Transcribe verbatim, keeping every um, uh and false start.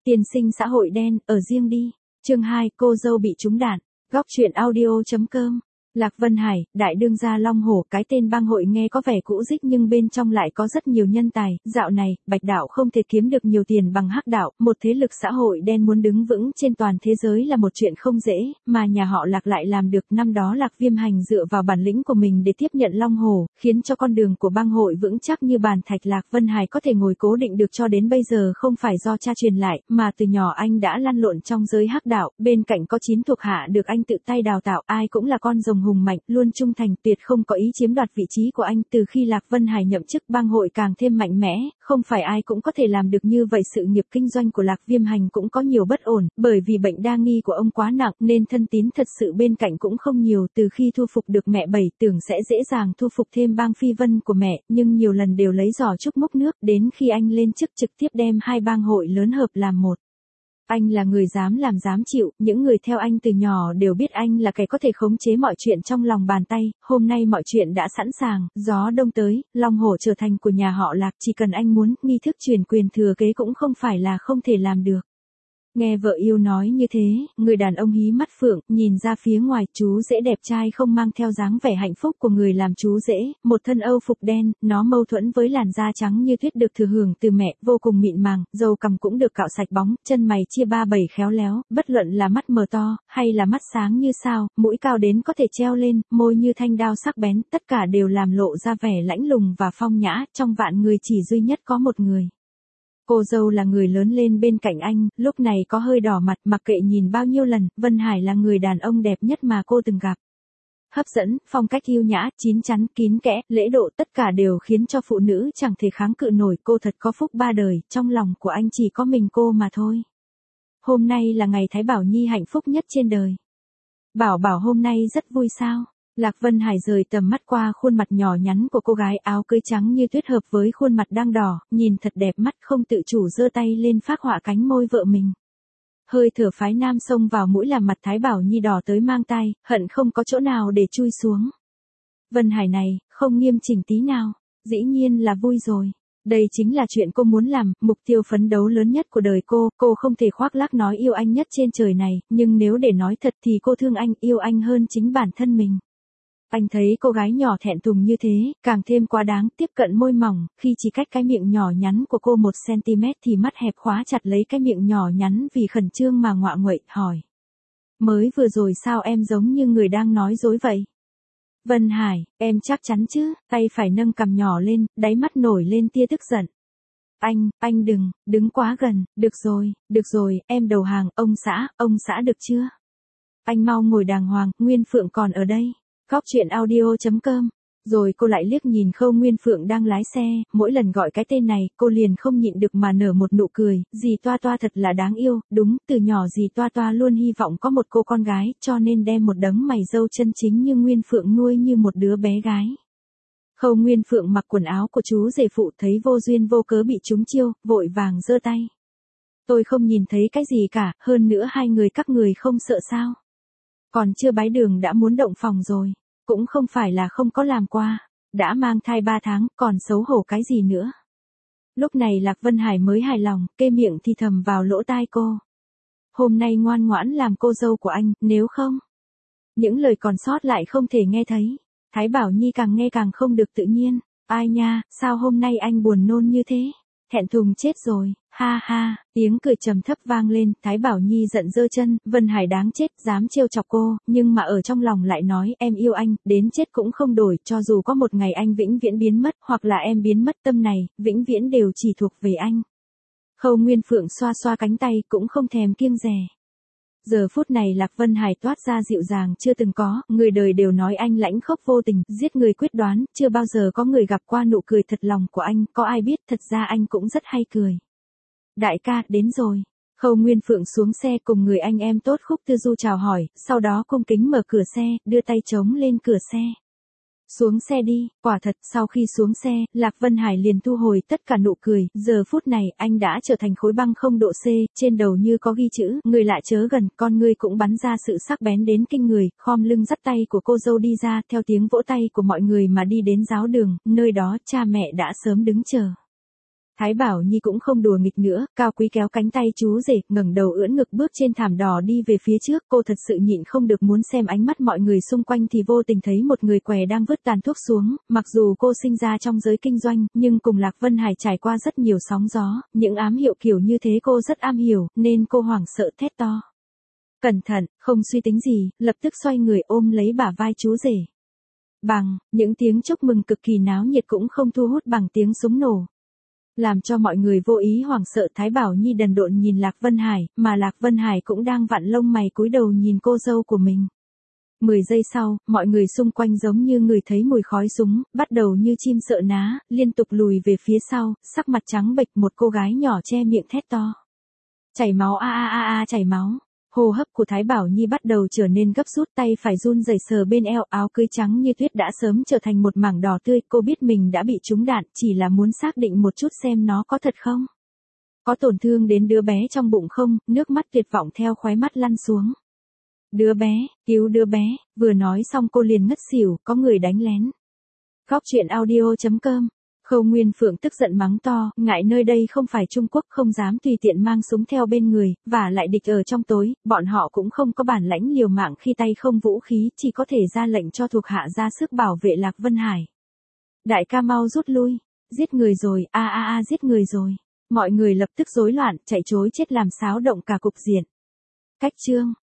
Tiên sinh xã hội đen, ở riêng đi. Chương hai, cô dâu bị trúng đạn. Góc truyện audio.com. Lạc Vân Hải, đại đương gia Long Hổ, cái tên bang hội nghe có vẻ cũ rích nhưng bên trong lại có rất nhiều nhân tài. Dạo này, Bạch đạo không thể kiếm được nhiều tiền bằng Hắc đạo, một thế lực xã hội đen muốn đứng vững trên toàn thế giới là một chuyện không dễ, mà nhà họ Lạc lại làm được. Năm đó Lạc Viêm Hành dựa vào bản lĩnh của mình để tiếp nhận Long Hổ, khiến cho con đường của bang hội vững chắc như bàn thạch. Lạc Vân Hải có thể ngồi cố định được cho đến bây giờ không phải do cha truyền lại, mà từ nhỏ anh đã lăn lộn trong giới Hắc đạo, bên cạnh có chín thuộc hạ được anh tự tay đào tạo, ai cũng là con rồng hùng mạnh, luôn trung thành, tuyệt không có ý chiếm đoạt vị trí của anh. Từ khi Lạc Vân Hải nhậm chức, bang hội càng thêm mạnh mẽ, không phải ai cũng có thể làm được như vậy. Sự nghiệp kinh doanh của Lạc Viêm Hành cũng có nhiều bất ổn, bởi vì bệnh đa nghi của ông quá nặng nên thân tín thật sự bên cạnh cũng không nhiều. Từ khi thu phục được mẹ Bảy, tưởng sẽ dễ dàng thu phục thêm bang Phi Vân của mẹ, nhưng nhiều lần đều lấy giỏ trúc múc nước, đến khi anh lên chức trực tiếp đem hai bang hội lớn hợp làm một. Anh là người dám làm dám chịu, những người theo anh từ nhỏ đều biết anh là kẻ có thể khống chế mọi chuyện trong lòng bàn tay. Hôm nay mọi chuyện đã sẵn sàng, gió đông tới, Long Hổ trở thành của nhà họ Lạc, chỉ cần anh muốn, nghi thức truyền quyền thừa kế cũng không phải là không thể làm được. Nghe vợ yêu nói như thế, người đàn ông hí mắt phượng, nhìn ra phía ngoài, chú rể đẹp trai không mang theo dáng vẻ hạnh phúc của người làm chú rể, một thân âu phục đen, nó mâu thuẫn với làn da trắng như tuyết được thừa hưởng từ mẹ, vô cùng mịn màng, râu cằm cũng được cạo sạch bóng, chân mày chia ba bảy khéo léo, bất luận là mắt mờ to, hay là mắt sáng như sao, mũi cao đến có thể treo lên, môi như thanh đao sắc bén, tất cả đều làm lộ ra vẻ lãnh lùng và phong nhã, trong vạn người chỉ duy nhất có một người. Cô dâu là người lớn lên bên cạnh anh, lúc này có hơi đỏ mặt, mặc kệ nhìn bao nhiêu lần, Vân Hải là người đàn ông đẹp nhất mà cô từng gặp. Hấp dẫn, phong cách yêu nhã, chín chắn, kín kẽ, lễ độ, tất cả đều khiến cho phụ nữ chẳng thể kháng cự nổi. Cô thật có phúc ba đời, trong lòng của anh chỉ có mình cô mà thôi. Hôm nay là ngày Thái Bảo Nhi hạnh phúc nhất trên đời. Bảo Bảo hôm nay rất vui sao? Lạc Vân Hải rời tầm mắt qua khuôn mặt nhỏ nhắn của cô gái, áo cưới trắng như tuyết hợp với khuôn mặt đang đỏ, nhìn thật đẹp mắt, không tự chủ giơ tay lên phác họa cánh môi vợ mình. Hơi thở phái nam xông vào mũi làm mặt Thái Bảo Nhi đỏ tới mang tai, hận không có chỗ nào để chui xuống. Vân Hải này, không nghiêm chỉnh tí nào, dĩ nhiên là vui rồi. Đây chính là chuyện cô muốn làm, mục tiêu phấn đấu lớn nhất của đời cô, cô không thể khoác lác nói yêu anh nhất trên trời này, nhưng nếu để nói thật thì cô thương anh, yêu anh hơn chính bản thân mình. Anh thấy cô gái nhỏ thẹn thùng như thế, càng thêm quá đáng, tiếp cận môi mỏng, khi chỉ cách cái miệng nhỏ nhắn của cô một xăng-ti-mét thì mắt hẹp khóa chặt lấy cái miệng nhỏ nhắn vì khẩn trương mà ngọa nguậy, hỏi. Mới vừa rồi sao em giống như người đang nói dối vậy? Vân Hải, em chắc chắn chứ, tay phải nâng cằm nhỏ lên, đáy mắt nổi lên tia tức giận. Anh, anh đừng, đứng quá gần, được rồi, được rồi, em đầu hàng, ông xã, ông xã được chưa? Anh mau ngồi đàng hoàng, Nguyên Phượng còn ở đây. Góc truyện audio.com. Rồi cô lại liếc nhìn Khâu Nguyên Phượng đang lái xe, mỗi lần gọi cái tên này, cô liền không nhịn được mà nở một nụ cười. Dì Toa Toa thật là đáng yêu, đúng, từ nhỏ dì Toa Toa luôn hy vọng có một cô con gái, cho nên đem một đấng mày râu chân chính như Nguyên Phượng nuôi như một đứa bé gái. Khâu Nguyên Phượng mặc quần áo của chú rể phụ, thấy vô duyên vô cớ bị trúng chiêu, vội vàng giơ tay. Tôi không nhìn thấy cái gì cả, hơn nữa hai người các người không sợ sao? Còn chưa bái đường đã muốn động phòng rồi, cũng không phải là không có làm qua, đã mang thai ba tháng, còn xấu hổ cái gì nữa. Lúc này Lạc Vân Hải mới hài lòng, kê miệng thì thầm vào lỗ tai cô. Hôm nay ngoan ngoãn làm cô dâu của anh, nếu không. Những lời còn sót lại không thể nghe thấy. Thái Bảo Nhi càng nghe càng không được tự nhiên. Ai nha, sao hôm nay anh buồn nôn như thế? Thẹn thùng chết rồi, ha ha, tiếng cười trầm thấp vang lên, Thái Bảo Nhi giận giơ chân, Vân Hải đáng chết, dám trêu chọc cô, nhưng mà ở trong lòng lại nói, em yêu anh, đến chết cũng không đổi, cho dù có một ngày anh vĩnh viễn biến mất, hoặc là em biến mất, tâm này, vĩnh viễn đều chỉ thuộc về anh. Khâu Nguyên Phượng xoa xoa cánh tay, cũng không thèm kiêng dè. Giờ phút này Lạc Vân Hải toát ra dịu dàng chưa từng có, người đời đều nói anh lãnh khốc vô tình, giết người quyết đoán, chưa bao giờ có người gặp qua nụ cười thật lòng của anh, có ai biết thật ra anh cũng rất hay cười. Đại ca, đến rồi. Khâu Nguyên Phượng xuống xe cùng người anh em tốt Khúc Tư Du chào hỏi, sau đó cung kính mở cửa xe, đưa tay chống lên cửa xe. Xuống xe đi, quả thật, sau khi xuống xe, Lạc Vân Hải liền thu hồi tất cả nụ cười, giờ phút này, anh đã trở thành khối băng không độ C, trên đầu như có ghi chữ, người lạ chớ gần, con ngươi cũng bắn ra sự sắc bén đến kinh người, khom lưng dắt tay của cô dâu đi ra, theo tiếng vỗ tay của mọi người mà đi đến giáo đường, nơi đó cha mẹ đã sớm đứng chờ. Thái Bảo Nhi cũng không đùa nghịch nữa, cao quý kéo cánh tay chú rể, ngẩng đầu ưỡn ngực bước trên thảm đỏ đi về phía trước, cô thật sự nhịn không được muốn xem ánh mắt mọi người xung quanh thì vô tình thấy một người què đang vứt tàn thuốc xuống, mặc dù cô sinh ra trong giới kinh doanh, nhưng cùng Lạc Vân Hải trải qua rất nhiều sóng gió, những ám hiệu kiểu như thế cô rất am hiểu, nên cô hoảng sợ thét to. Cẩn thận, không suy tính gì, lập tức xoay người ôm lấy bả vai chú rể. Bằng, những tiếng chúc mừng cực kỳ náo nhiệt cũng không thu hút bằng tiếng súng nổ. Làm cho mọi người vô ý hoảng sợ. Thái Bảo Nhi đần độn nhìn Lạc Vân Hải, mà Lạc Vân Hải cũng đang vặn lông mày cúi đầu nhìn cô dâu của mình. Mười giây sau, mọi người xung quanh giống như người thấy mùi khói súng, bắt đầu như chim sợ ná, liên tục lùi về phía sau, sắc mặt trắng bệch, một cô gái nhỏ che miệng thét to. Chảy máu a a a a chảy máu. Hô hấp của Thái Bảo Nhi bắt đầu trở nên gấp rút, tay phải run rẩy sờ bên eo, áo cưới trắng như tuyết đã sớm trở thành một mảng đỏ tươi, cô biết mình đã bị trúng đạn, chỉ là muốn xác định một chút xem nó có thật không. Có tổn thương đến đứa bé trong bụng không, nước mắt tuyệt vọng theo khóe mắt lăn xuống. Đứa bé, cứu đứa bé, vừa nói xong cô liền ngất xỉu, có người đánh lén. Góc truyện audio chấm com. Khâu Nguyên Phượng tức giận mắng to, ngại nơi đây không phải Trung Quốc, không dám tùy tiện mang súng theo bên người, và lại địch ở trong tối, bọn họ cũng không có bản lãnh liều mạng khi tay không vũ khí, chỉ có thể ra lệnh cho thuộc hạ ra sức bảo vệ Lạc Vân Hải. Đại ca mau rút lui, giết người rồi, a a a giết người rồi. Mọi người lập tức rối loạn, chạy trối chết làm xáo động cả cục diện. Cách chương